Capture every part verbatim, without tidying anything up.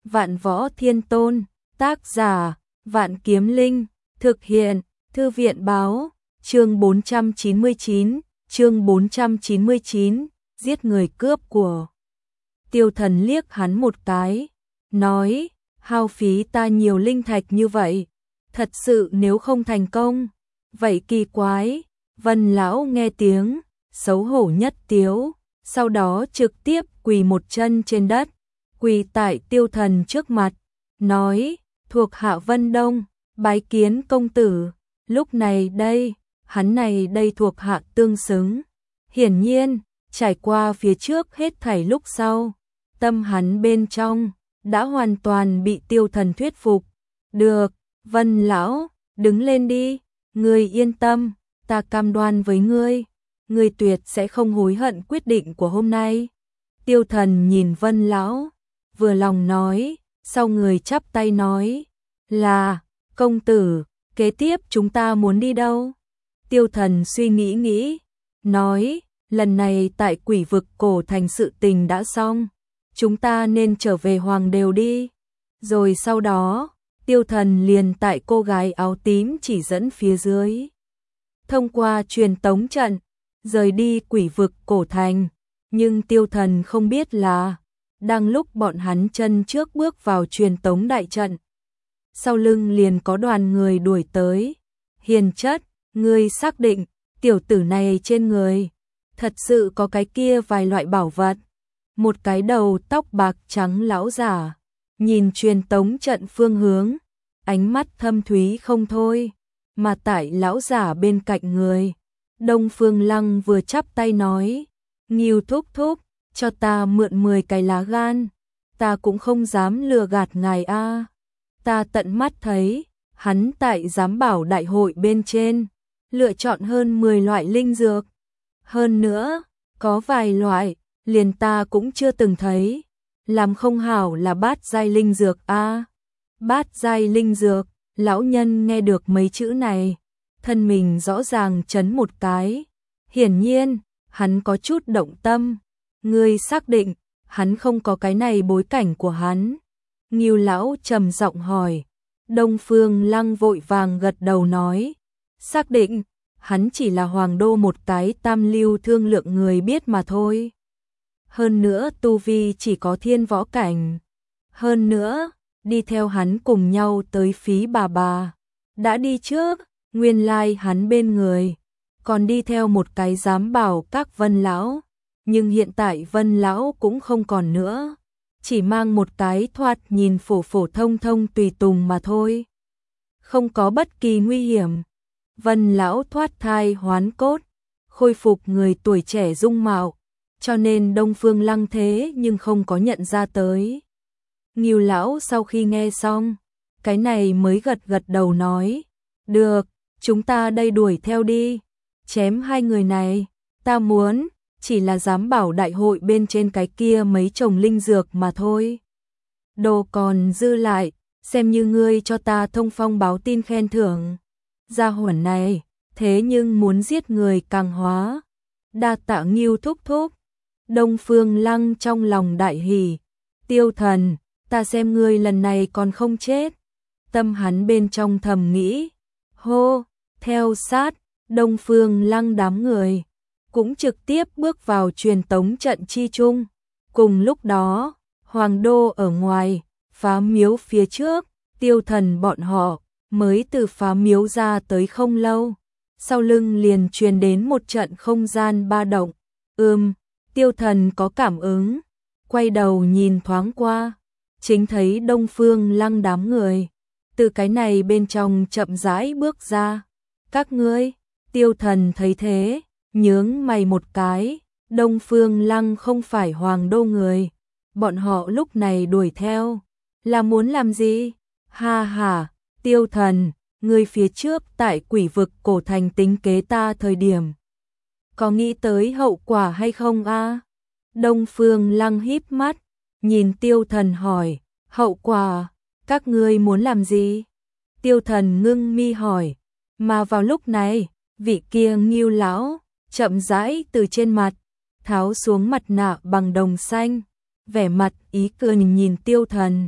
Vạn Võ Thiên Tôn, tác giả, Vạn Kiếm Linh, thực hiện, Thư viện báo, chương bốn trăm chín mươi chín, chương bốn trăm chín mươi chín, giết người cướp của. Tiêu Thần liếc hắn một cái, nói, hao phí ta nhiều linh thạch như vậy, thật sự nếu không thành công, vậy kỳ quái. Vân lão nghe tiếng, xấu hổ nhất tiếu, sau đó trực tiếp quỳ một chân trên đất, quỳ tại Tiêu Thần trước mặt, nói, thuộc hạ Vân Đông, bái kiến công tử. Lúc này đây, hắn này đây thuộc hạ tương xứng. Hiển nhiên, trải qua phía trước hết thảy lúc sau, tâm hắn bên trong đã hoàn toàn bị Tiêu Thần thuyết phục. Được, Vân lão, đứng lên đi, ngươi yên tâm, ta cam đoan với ngươi, ngươi tuyệt sẽ không hối hận quyết định của hôm nay. Tiêu Thần nhìn Vân lão, vừa lòng nói, sau người chắp tay nói, là, công tử, kế tiếp chúng ta muốn đi đâu? Tiêu Thần suy nghĩ nghĩ, nói, lần này tại Quỷ Vực Cổ Thành sự tình đã xong, chúng ta nên trở về Hoàng Đều đi. Rồi sau đó, Tiêu Thần liền tại cô gái áo tím chỉ dẫn phía dưới, thông qua truyền tống trận, rời đi Quỷ Vực Cổ Thành. Nhưng Tiêu Thần không biết là, đang lúc bọn hắn chân trước bước vào truyền tống đại trận, sau lưng liền có đoàn người đuổi tới. Hiền chất, ngươi xác định, tiểu tử này trên người, thật sự có cái kia vài loại bảo vật. Một cái đầu tóc bạc trắng lão giả, nhìn truyền tống trận phương hướng, ánh mắt thâm thúy không thôi, mà tại lão giả bên cạnh người. Đông Phương Lăng vừa chắp tay nói, Ngưu thúc thúc, cho ta mượn mười cái lá gan, ta cũng không dám lừa gạt ngài a. Ta tận mắt thấy, hắn tại giám bảo đại hội bên trên, lựa chọn hơn mười loại linh dược. Hơn nữa, có vài loại, liền ta cũng chưa từng thấy, làm không hảo là bát giai linh dược a. Bát giai linh dược, lão nhân nghe được mấy chữ này, thân mình rõ ràng chấn một cái. Hiển nhiên, hắn có chút động tâm. Ngươi xác định, hắn không có cái này bối cảnh của hắn? Ngưu lão trầm giọng hỏi. Đông Phương Lăng vội vàng gật đầu nói, xác định, hắn chỉ là hoàng đô một cái tam lưu thương lượng người biết mà thôi. Hơn nữa tu vi chỉ có thiên võ cảnh. Hơn nữa, đi theo hắn cùng nhau tới Phí bà bà, đã đi trước, nguyên lai hắn bên người, còn đi theo một cái giám bảo các Vân lão. Nhưng hiện tại Vân lão cũng không còn nữa, chỉ mang một cái thoạt nhìn phổ phổ thông thông tùy tùng mà thôi, không có bất kỳ nguy hiểm. Vân lão thoát thai hoán cốt, khôi phục người tuổi trẻ dung mạo, cho nên Đông Phương Lăng thế nhưng không có nhận ra tới. Ngưu lão sau khi nghe xong, cái này mới gật gật đầu nói, được, chúng ta đây đuổi theo đi, chém hai người này, ta muốn chỉ là giám bảo đại hội bên trên cái kia mấy chồng linh dược mà thôi. Đồ còn dư lại, xem như ngươi cho ta thông phong báo tin khen thưởng. Gia hỏa này, thế nhưng muốn giết người càng hóa. Đa tạ Ngưu thúc thúc. Đông Phương Lăng trong lòng đại hỉ. Tiêu Thần, ta xem ngươi lần này còn không chết. Tâm hắn bên trong thầm nghĩ. Hô, theo sát, Đông Phương Lăng đám người cũng trực tiếp bước vào truyền tống trận chi chung. Cùng lúc đó, Hoàng đô ở ngoài, phá miếu phía trước, Tiêu Thần bọn họ mới từ phá miếu ra tới không lâu. Sau lưng liền truyền đến một trận không gian ba động. Ừm, Tiêu Thần có cảm ứng, quay đầu nhìn thoáng qua, chính thấy Đông Phương Lăng đám người từ cái này bên trong chậm rãi bước ra. Các ngươi? Tiêu Thần thấy thế, nhướng mày một cái. Đông Phương Lăng không phải Hoàng đô người, bọn họ lúc này đuổi theo là muốn làm gì? Ha ha, Tiêu Thần, ngươi phía trước tại Quỷ Vực Cổ Thành tính kế ta thời điểm, có nghĩ tới hậu quả hay không a? Đông Phương Lăng híp mắt, nhìn Tiêu Thần hỏi, hậu quả, các ngươi muốn làm gì? Tiêu Thần ngưng mi hỏi, mà vào lúc này, vị kia Ngưu lão chậm rãi từ trên mặt tháo xuống mặt nạ bằng đồng xanh, vẻ mặt ý cười nhìn Tiêu Thần,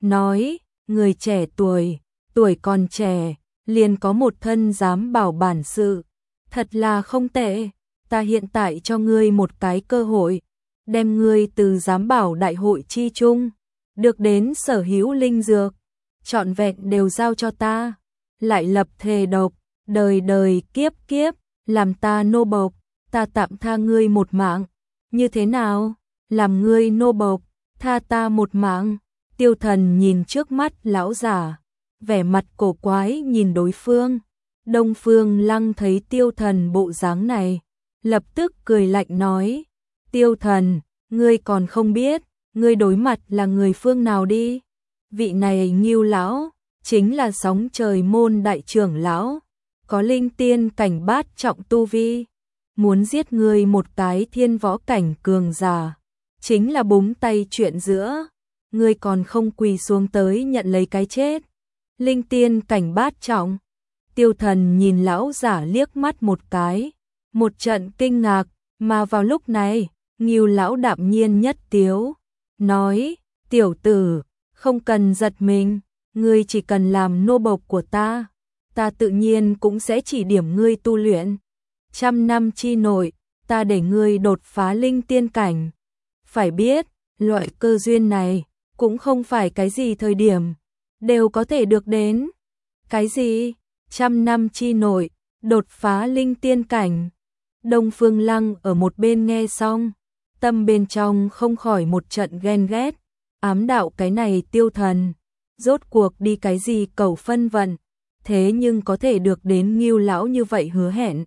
nói, người trẻ tuổi, tuổi còn trẻ, liền có một thân dám bảo bản sự, thật là không tệ, ta hiện tại cho ngươi một cái cơ hội, đem ngươi từ giám bảo đại hội chi chung, được đến sở hữu linh dược, trọn vẹn đều giao cho ta, lại lập thề độc, đời đời kiếp kiếp, làm ta nô bộc, ta tạm tha ngươi một mạng, như thế nào, làm ngươi nô bộc, tha ta một mạng. Tiêu Thần nhìn trước mắt lão giả, vẻ mặt cổ quái nhìn đối phương. Đông Phương Lăng thấy Tiêu Thần bộ dáng này, lập tức cười lạnh nói, Tiêu Thần, ngươi còn không biết, ngươi đối mặt là người phương nào đi. Vị này Ngưu lão, chính là Sóng Trời môn đại trưởng lão, có linh tiên cảnh bát trọng tu vi, muốn giết ngươi một cái thiên võ cảnh cường giả, chính là búng tay chuyện giữa, ngươi còn không quỳ xuống tới nhận lấy cái chết. Linh tiên cảnh bát trọng. Tiêu Thần nhìn lão giả liếc mắt một cái, một trận kinh ngạc, mà vào lúc này, Ngưu lão đạm nhiên nhất tiếu, nói, tiểu tử, không cần giật mình, ngươi chỉ cần làm nô bộc của ta, ta tự nhiên cũng sẽ chỉ điểm ngươi tu luyện. Trăm năm chi nội, ta để ngươi đột phá linh tiên cảnh. Phải biết, loại cơ duyên này, cũng không phải cái gì thời điểm, đều có thể được đến. Cái gì? Trăm năm chi nội, đột phá linh tiên cảnh. Đông Phương Lăng ở một bên nghe xong, tâm bên trong không khỏi một trận ghen ghét, ám đạo cái này Tiêu Thần, rốt cuộc đi cái gì cầu phân vận, thế nhưng có thể được đến Ngưu lão như vậy hứa hẹn.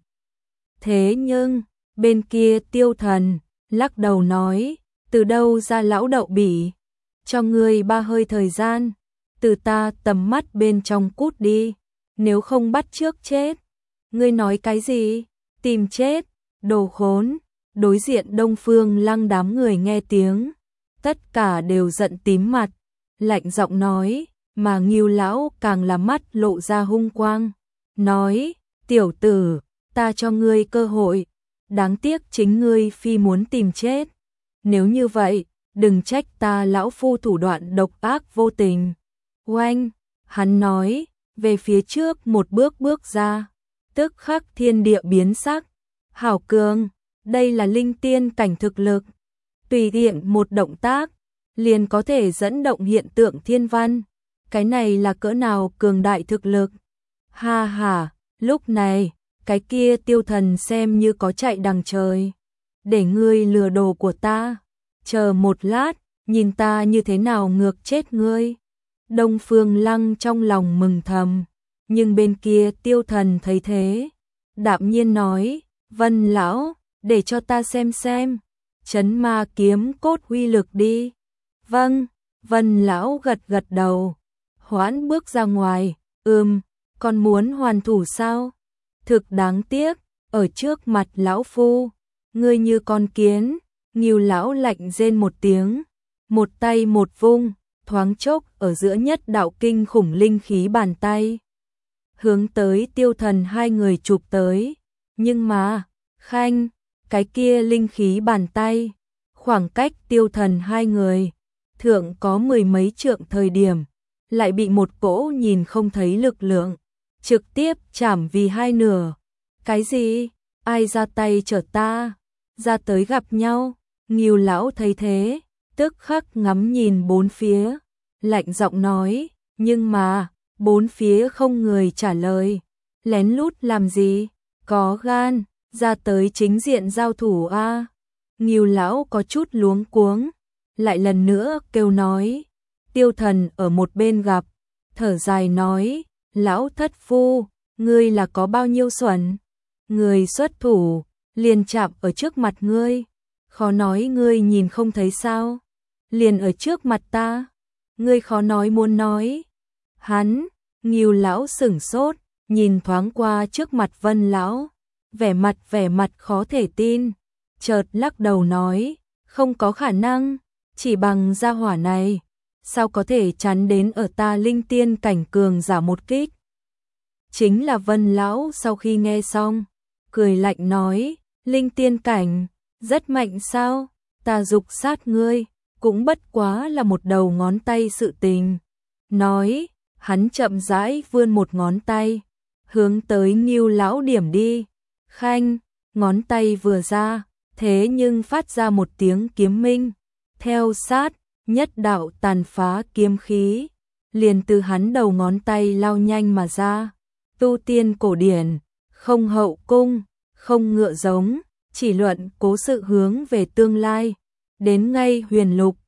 Thế nhưng, bên kia Tiêu Thần, lắc đầu nói, từ đâu ra lão đậu bỉ, cho ngươi ba hơi thời gian, từ ta tầm mắt bên trong cút đi, nếu không bắt trước chết. Ngươi nói cái gì? Tìm chết, đồ khốn. Đối diện Đông Phương Lăng đám người nghe tiếng, tất cả đều giận tím mặt, lạnh giọng nói, mà Ngưu lão càng là mắt lộ ra hung quang, nói, tiểu tử, ta cho ngươi cơ hội, đáng tiếc chính ngươi phi muốn tìm chết. Nếu như vậy, đừng trách ta lão phu thủ đoạn độc ác vô tình. Oanh, hắn nói, về phía trước một bước bước ra, tức khắc thiên địa biến sắc. Hảo cường, đây là linh tiên cảnh thực lực, tùy tiện một động tác, liền có thể dẫn động hiện tượng thiên văn. Cái này là cỡ nào cường đại thực lực. Ha ha, lúc này, cái kia Tiêu Thần xem như có chạy đằng trời. Để ngươi lừa đồ của ta, chờ một lát, nhìn ta như thế nào ngược chết ngươi. Đông Phương Lăng trong lòng mừng thầm, nhưng bên kia Tiêu Thần thấy thế, đạm nhiên nói, Vân lão, để cho ta xem xem, chấn ma kiếm cốt uy lực đi. Vâng, Vân lão gật gật đầu, hoãn bước ra ngoài, ừm, còn muốn hoàn thủ sao? Thực đáng tiếc, ở trước mặt lão phu, ngươi như con kiến. Ngưu lão lạnh rên một tiếng, một tay một vung, thoáng chốc ở giữa nhất đạo kinh khủng linh khí bàn tay, hướng tới Tiêu Thần hai người chụp tới. Nhưng mà, khanh, cái kia linh khí bàn tay, khoảng cách Tiêu Thần hai người, thượng có mười mấy trượng thời điểm, lại bị một cỗ nhìn không thấy lực lượng, trực tiếp chảm vì hai nửa. Cái gì? Ai ra tay chở ta? Ra tới gặp nhau. Ngưu lão thấy thế, tức khắc ngắm nhìn bốn phía, lạnh giọng nói, nhưng mà, bốn phía không người trả lời, lén lút làm gì, có gan, ra tới chính diện giao thủ a. À. Ngưu lão có chút luống cuống, lại lần nữa kêu nói, Tiêu Thần ở một bên gặp, thở dài nói, lão thất phu, ngươi là có bao nhiêu xuẩn, người xuất thủ, liền chạm ở trước mặt ngươi. Khó nói ngươi nhìn không thấy sao, liền ở trước mặt ta, ngươi khó nói muốn nói. Hắn, Ngưu lão sửng sốt, nhìn thoáng qua trước mặt Vân lão, vẻ mặt vẻ mặt khó thể tin, chợt lắc đầu nói, không có khả năng, chỉ bằng gia hỏa này, sao có thể chắn đến ở ta linh tiên cảnh cường giả một kích. Chính là Vân lão sau khi nghe xong, cười lạnh nói, linh tiên cảnh, rất mạnh sao, ta dục sát ngươi, cũng bất quá là một đầu ngón tay sự tình. nói, hắn chậm rãi vươn một ngón tay, hướng tới Ngưu lão điểm đi. Khanh, ngón tay vừa ra, thế nhưng phát ra một tiếng kiếm minh, theo sát, nhất đạo tàn phá kiếm khí, liền từ hắn đầu ngón tay lao nhanh mà ra. Tu tiên cổ điển, không hậu cung, không ngựa giống, chỉ luận cố sự hướng về tương lai, đến ngay huyền lục,